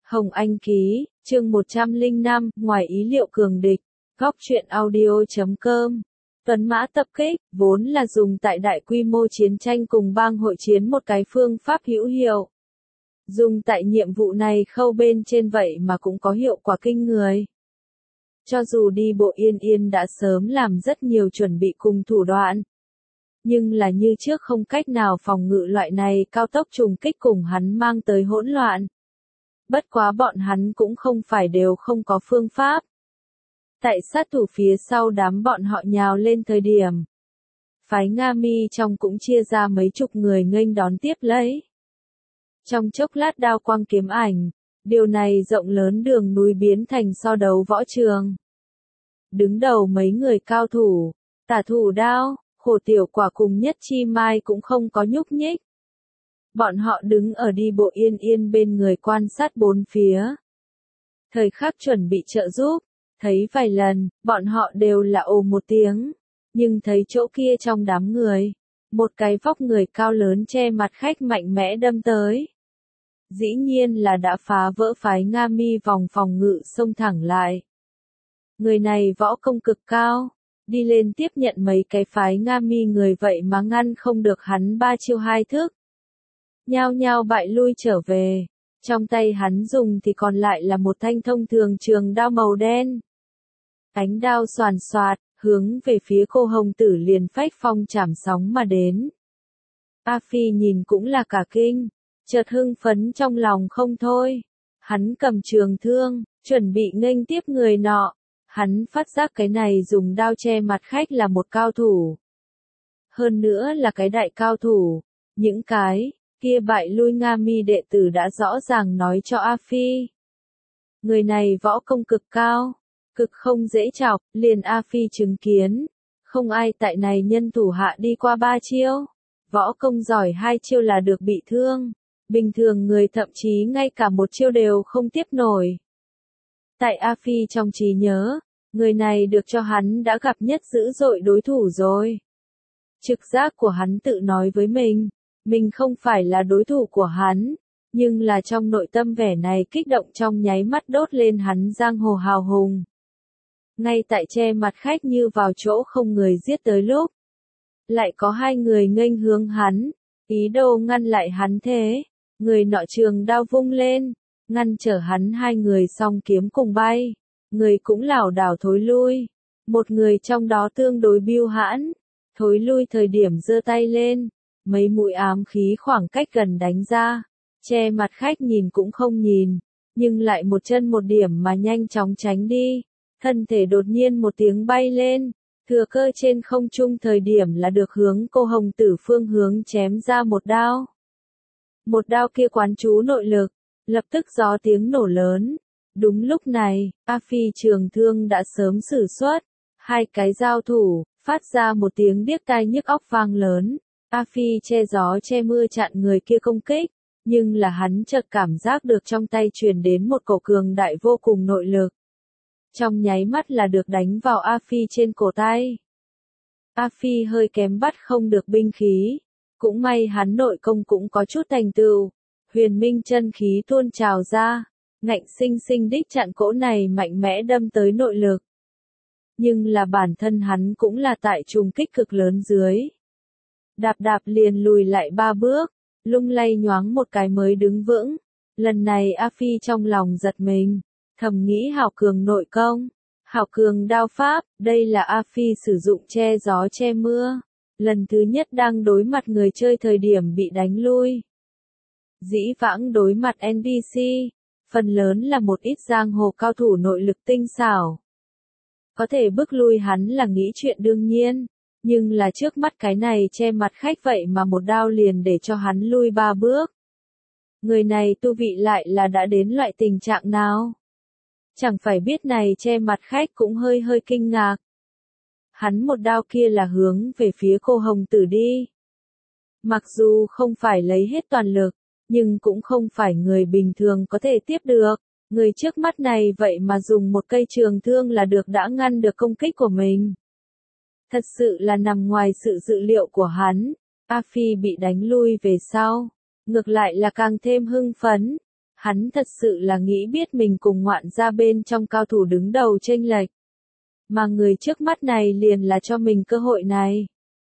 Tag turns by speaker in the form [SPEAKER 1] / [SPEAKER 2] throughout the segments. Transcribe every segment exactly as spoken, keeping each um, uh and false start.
[SPEAKER 1] Hồng Anh ký, chương một trăm lẻ năm, ngoài ý liệu cường địch, góc truyện audio chấm com. Tuấn Mã tập kích, vốn là dùng tại đại quy mô chiến tranh cùng bang hội chiến một cái phương pháp hữu hiệu. Dùng tại nhiệm vụ này khâu bên trên vậy mà cũng có hiệu quả kinh người. Cho dù đi bộ Yên Yên đã sớm làm rất nhiều chuẩn bị cùng thủ đoạn. Nhưng là như trước không cách nào phòng ngự loại này cao tốc trùng kích cùng hắn mang tới hỗn loạn. Bất quá bọn hắn cũng không phải đều không có phương pháp. Tại sát thủ phía sau đám bọn họ nhào lên thời điểm. Phái Nga Mi trong cũng chia ra mấy chục người nghênh đón tiếp lấy. Trong chốc lát đao quang kiếm ảnh, điều này rộng lớn đường núi biến thành so đấu võ trường. Đứng đầu mấy người cao thủ, tả thủ đao, Khổ Tiểu Quả cùng Nhất Chi Mai cũng không có nhúc nhích. Bọn họ đứng ở đi bộ Yên Yên bên người quan sát bốn phía. Thời khắc chuẩn bị trợ giúp, thấy vài lần, bọn họ đều là ồ một tiếng. Nhưng thấy chỗ kia trong đám người, một cái vóc người cao lớn che mặt khách mạnh mẽ đâm tới. Dĩ nhiên là đã phá vỡ phái Nga Mi vòng phòng ngự xông thẳng lại. Người này võ công cực cao, đi lên tiếp nhận mấy cái phái Nga Mi người vậy mà ngăn không được hắn ba chiêu hai thức. Nhao nhao bại lui trở về, trong tay hắn dùng thì còn lại là một thanh thông thường trường đao màu đen. Ánh đao xoàn xoạt, hướng về phía cô hồng tử liền phách phong chảm sóng mà đến. A Phi nhìn cũng là cả kinh, chợt hưng phấn trong lòng không thôi. Hắn cầm trường thương, chuẩn bị nghênh tiếp người nọ. Hắn phát giác cái này dùng đao che mặt khách là một cao thủ. Hơn nữa là cái đại cao thủ, những cái kia bại lui Nga Mi đệ tử đã rõ ràng nói cho A Phi. Người này võ công cực cao, cực không dễ chọc, liền A Phi chứng kiến. Không ai tại này nhân thủ hạ đi qua ba chiêu. Võ công giỏi hai chiêu là được bị thương. Bình thường người thậm chí ngay cả một chiêu đều không tiếp nổi. Tại A Phi trong trí nhớ, người này được cho hắn đã gặp nhất dữ dội đối thủ rồi. Trực giác của hắn tự nói với mình. Mình không phải là đối thủ của hắn, nhưng là trong nội tâm vẻ này kích động trong nháy mắt đốt lên hắn giang hồ hào hùng. Ngay tại che mặt khách như vào chỗ không người giết tới lúc. Lại có hai người nghênh hướng hắn, ý đồ ngăn lại hắn thế. Người nọ trường đao vung lên, ngăn trở hắn hai người song kiếm cùng bay. Người cũng lảo đảo thối lui. Một người trong đó tương đối biêu hãn, thối lui thời điểm giơ tay lên. Mấy mũi ám khí khoảng cách gần đánh ra, che mặt khách nhìn cũng không nhìn, nhưng lại một chân một điểm mà nhanh chóng tránh đi, thân thể đột nhiên một tiếng bay lên, thừa cơ trên không trung thời điểm là được hướng cô hồng tử phương hướng chém ra một đao. Một đao kia quán trú nội lực, lập tức gió tiếng nổ lớn. Đúng lúc này, A Phi trường thương đã sớm sử xuất, hai cái giao thủ, phát ra một tiếng điếc tai nhức óc vang lớn. A Phi che gió che mưa chặn người kia công kích, nhưng là hắn chợt cảm giác được trong tay truyền đến một cổ cường đại vô cùng nội lực. Trong nháy mắt là được đánh vào A Phi trên cổ tay. A Phi hơi kém bắt không được binh khí, cũng may hắn nội công cũng có chút thành tựu, huyền minh chân khí tuôn trào ra, ngạnh sinh sinh đích chặn cỗ này mạnh mẽ đâm tới nội lực. Nhưng là bản thân hắn cũng là tại trùng kích cực lớn dưới. Đạp đạp liền lùi lại ba bước, lung lay nhoáng một cái mới đứng vững. Lần này A Phi trong lòng giật mình, thầm nghĩ hảo cường nội công, hảo cường đao pháp, đây là A Phi sử dụng che gió che mưa. Lần thứ nhất đang đối mặt người chơi thời điểm bị đánh lui. Dĩ vãng đối mặt en pê xê, phần lớn là một ít giang hồ cao thủ nội lực tinh xảo. Có thể bức lui hắn là nghĩ chuyện đương nhiên. Nhưng là trước mắt cái này che mặt khách vậy mà một đao liền để cho hắn lui ba bước. Người này tu vị lại là đã đến loại tình trạng nào? Chẳng phải biết này che mặt khách cũng hơi hơi kinh ngạc. Hắn một đao kia là hướng về phía cô hồng tử đi. Mặc dù không phải lấy hết toàn lực, nhưng cũng không phải người bình thường có thể tiếp được. Người trước mắt này vậy mà dùng một cây trường thương là được đã ngăn được công kích của mình. Thật sự là nằm ngoài sự dự liệu của hắn. A Phi bị đánh lui về sau, ngược lại là càng thêm hưng phấn. Hắn thật sự là nghĩ biết mình cùng ngoạn gia bên trong cao thủ đứng đầu chênh lệch. Mà người trước mắt này liền là cho mình cơ hội này.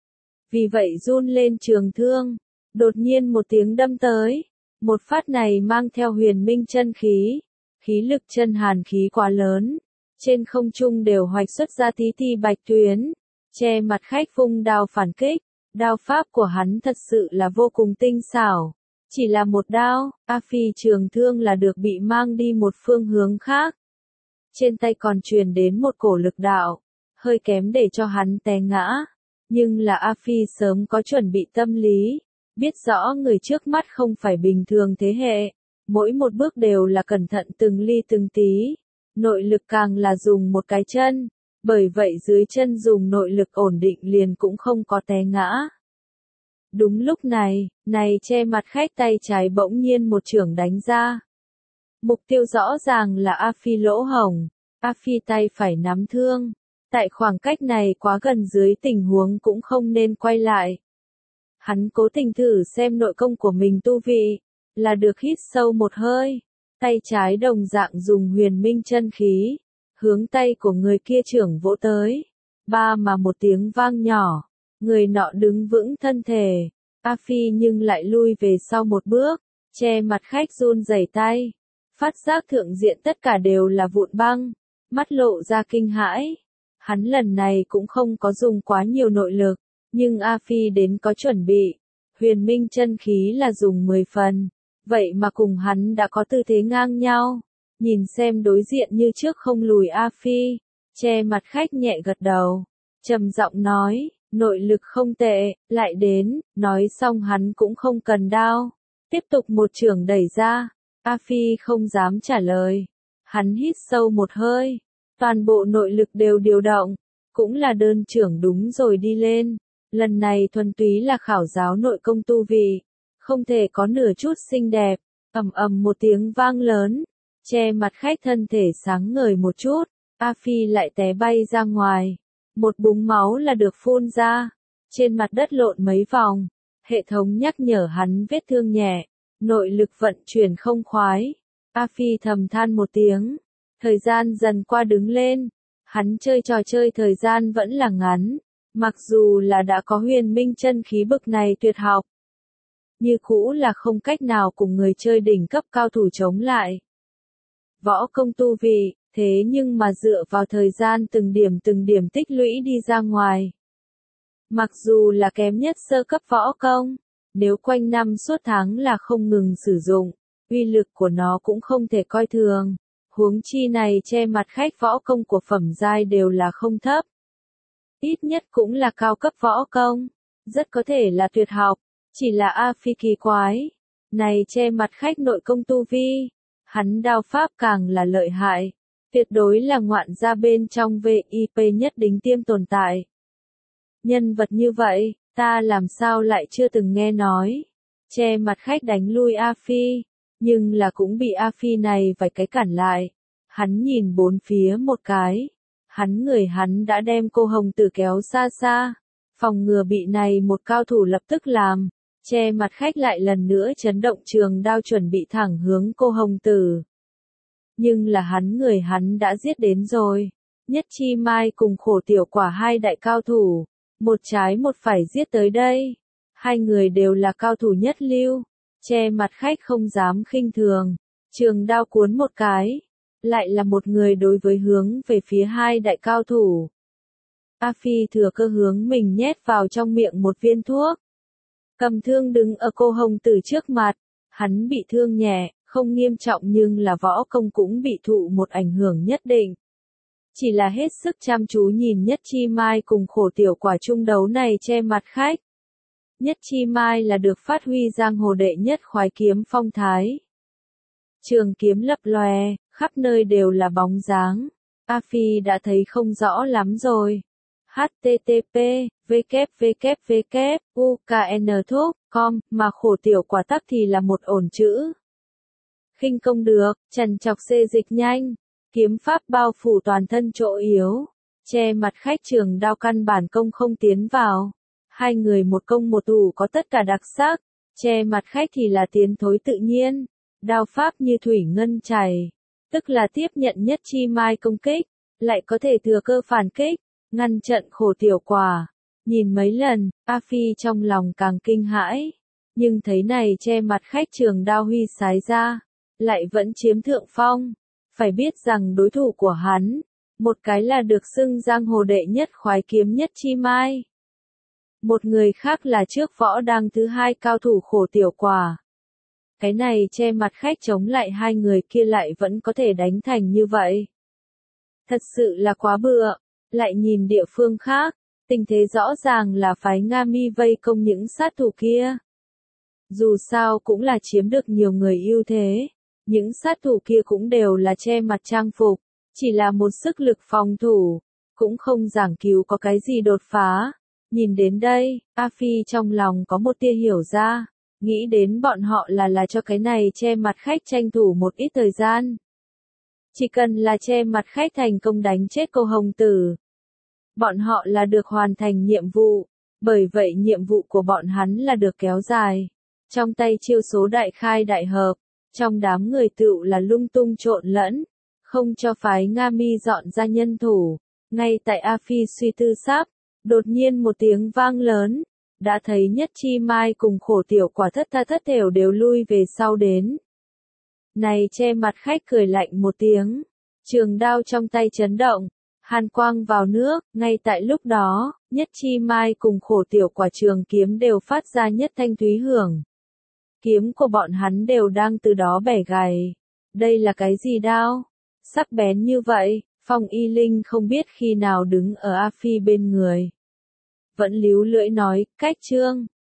[SPEAKER 1] Vì vậy run lên trường thương, đột nhiên một tiếng đâm tới. Một phát này mang theo huyền minh chân khí, khí lực chân hàn khí quá lớn. Trên không trung đều hoạch xuất ra tí ti bạch tuyến, che mặt khách vung đao phản kích. Đao pháp của hắn thật sự là vô cùng tinh xảo. Chỉ là một đao, A Phi trường thương là được bị mang đi một phương hướng khác. Trên tay còn truyền đến một cổ lực đạo, hơi kém để cho hắn té ngã. Nhưng là A Phi sớm có chuẩn bị tâm lý, biết rõ người trước mắt không phải bình thường thế hệ. Mỗi một bước đều là cẩn thận từng ly từng tí. Nội lực càng là dùng một cái chân, bởi vậy dưới chân dùng nội lực ổn định liền cũng không có té ngã. Đúng lúc này, này che mặt khách tay trái bỗng nhiên một chưởng đánh ra. Mục tiêu rõ ràng là A Phi lỗ hổng, A Phi tay phải nắm thương. Tại khoảng cách này quá gần dưới tình huống cũng không nên quay lại. Hắn cố tình thử xem nội công của mình tu vị, là được hít sâu một hơi. Tay trái đồng dạng dùng huyền minh chân khí, hướng tay của người kia chưởng vỗ tới. Ba mà một tiếng vang nhỏ, người nọ đứng vững thân thể. A Phi nhưng lại lui về sau một bước, che mặt khách run rẩy tay. Phát giác thượng diện tất cả đều là vụn băng, mắt lộ ra kinh hãi. Hắn lần này cũng không có dùng quá nhiều nội lực, nhưng A Phi đến có chuẩn bị. Huyền minh chân khí là dùng mười phần. Vậy mà cùng hắn đã có tư thế ngang nhau. Nhìn xem đối diện như trước không lùi A Phi. Che mặt khách nhẹ gật đầu. Trầm giọng nói, nội lực không tệ, lại đến. Nói xong hắn cũng không cần đao. Tiếp tục một chưởng đẩy ra. A Phi không dám trả lời. Hắn hít sâu một hơi. Toàn bộ nội lực đều điều động. Cũng là đơn chưởng đúng rồi đi lên. Lần này thuần túy là khảo giáo nội công tu vị. Không thể có nửa chút xinh đẹp. Ầm ầm một tiếng vang lớn. Che mặt khách thân thể sáng ngời một chút. A Phi lại té bay ra ngoài. Một búng máu là được phun ra. Trên mặt đất lộn mấy vòng. Hệ thống nhắc nhở hắn vết thương nhẹ. Nội lực vận chuyển không khoái. A Phi thầm than một tiếng. Thời gian dần qua đứng lên. Hắn chơi trò chơi thời gian vẫn là ngắn. Mặc dù là đã có huyền minh chân khí bực này tuyệt học. Như cũ là không cách nào cùng người chơi đỉnh cấp cao thủ chống lại. Võ công tu vị, thế nhưng mà dựa vào thời gian từng điểm từng điểm tích lũy đi ra ngoài. Mặc dù là kém nhất sơ cấp võ công, nếu quanh năm suốt tháng là không ngừng sử dụng, uy lực của nó cũng không thể coi thường. Huống chi này che mặt khách võ công của phẩm giai đều là không thấp. Ít nhất cũng là cao cấp võ công, rất có thể là tuyệt học. Chỉ là A Phi kỳ quái. Này che mặt khách nội công tu vi. Hắn đao pháp càng là lợi hại. Tuyệt đối là ngoạn gia bên trong vê i pê nhất đỉnh tiêm tồn tại. Nhân vật như vậy, ta làm sao lại chưa từng nghe nói. Che mặt khách đánh lui A Phi. Nhưng là cũng bị A Phi này vài cái cản lại. Hắn nhìn bốn phía một cái. Hắn người hắn đã đem cô hồng tử kéo xa xa. Phòng ngừa bị này một cao thủ lập tức làm. Che mặt khách lại lần nữa chấn động trường đao chuẩn bị thẳng hướng cô hồng tử. Nhưng là hắn người hắn đã giết đến rồi. Nhất chi mai cùng khổ tiểu quả hai đại cao thủ. Một trái một phải giết tới đây. Hai người đều là cao thủ nhất lưu. Che mặt khách không dám khinh thường. Trường đao cuốn một cái. Lại là một người đối với hướng về phía hai đại cao thủ. A Phi thừa cơ hướng mình nhét vào trong miệng một viên thuốc. Cầm thương đứng ở cô hồng tử trước mặt. Hắn bị thương nhẹ, không nghiêm trọng nhưng là võ công cũng bị thụ một ảnh hưởng nhất định. Chỉ là hết sức chăm chú nhìn Nhất Chi Mai cùng khổ tiểu quả chung đấu này che mặt khách. Nhất Chi Mai là được phát huy giang hồ đệ nhất khoái kiếm phong thái. Trường kiếm lập lòe, khắp nơi đều là bóng dáng. A Phi đã thấy không rõ lắm rồi. H T T P, W W W, U K N thúc, com, mà khổ tiểu quả tắc thì là một ổn chữ. Khinh công được, trần chọc xê dịch nhanh, kiếm pháp bao phủ toàn thân chỗ yếu, che mặt khách trường đao căn bản công không tiến vào. Hai người một công một thủ có tất cả đặc sắc, che mặt khách thì là tiến thối tự nhiên, Đao pháp như thủy ngân chảy, tức là tiếp nhận nhất chi mai công kích, lại có thể thừa cơ phản kích, ngăn trận khổ tiểu quả. Nhìn mấy lần, A Phi trong lòng càng kinh hãi, nhưng thấy này che mặt khách trường đao huy sái ra, lại vẫn chiếm thượng phong. Phải biết rằng đối thủ của hắn, một cái là được xưng giang hồ đệ nhất khoái kiếm nhất chi mai. Một người khác là trước võ đăng thứ hai cao thủ khổ tiểu quả. Cái này che mặt khách chống lại hai người kia lại vẫn có thể đánh thành như vậy. Thật sự là quá bựa. Lại nhìn địa phương khác, tình thế rõ ràng là phái Nga Mi vây công những sát thủ kia. Dù sao cũng là chiếm được nhiều người ưu thế, những sát thủ kia cũng đều là che mặt trang phục, chỉ là một sức lực phòng thủ, cũng không giảng cứu có cái gì đột phá. Nhìn đến đây, A Phi trong lòng có một tia hiểu ra, nghĩ đến bọn họ là là cho cái này che mặt khách tranh thủ một ít thời gian. Chỉ cần là che mặt khách thành công đánh chết cô hồng tử, bọn họ là được hoàn thành nhiệm vụ, bởi vậy nhiệm vụ của bọn hắn là được kéo dài. Trong tay chiêu số đại khai đại hợp, trong đám người tựu là lung tung trộn lẫn, không cho phái Nga Mi dọn ra nhân thủ. Ngay tại A Phi suy tư sắp, đột nhiên một tiếng vang lớn, đã thấy nhất chi mai cùng khổ tiểu quả thất tha thất thểu đều lui về sau đến. Này che mặt khách cười lạnh một tiếng, trường đao trong tay chấn động, hàn quang vào nước, ngay tại lúc đó, nhất chi mai cùng khổ tiểu quả trường kiếm đều phát ra nhất thanh thúy hưởng. Kiếm của bọn hắn đều đang từ đó bẻ gãy. Đây là cái gì đao? Sắc bén như vậy, Phong Y Linh không biết khi nào đứng ở A Phi bên người. Vẫn líu lưỡi nói, cách trương.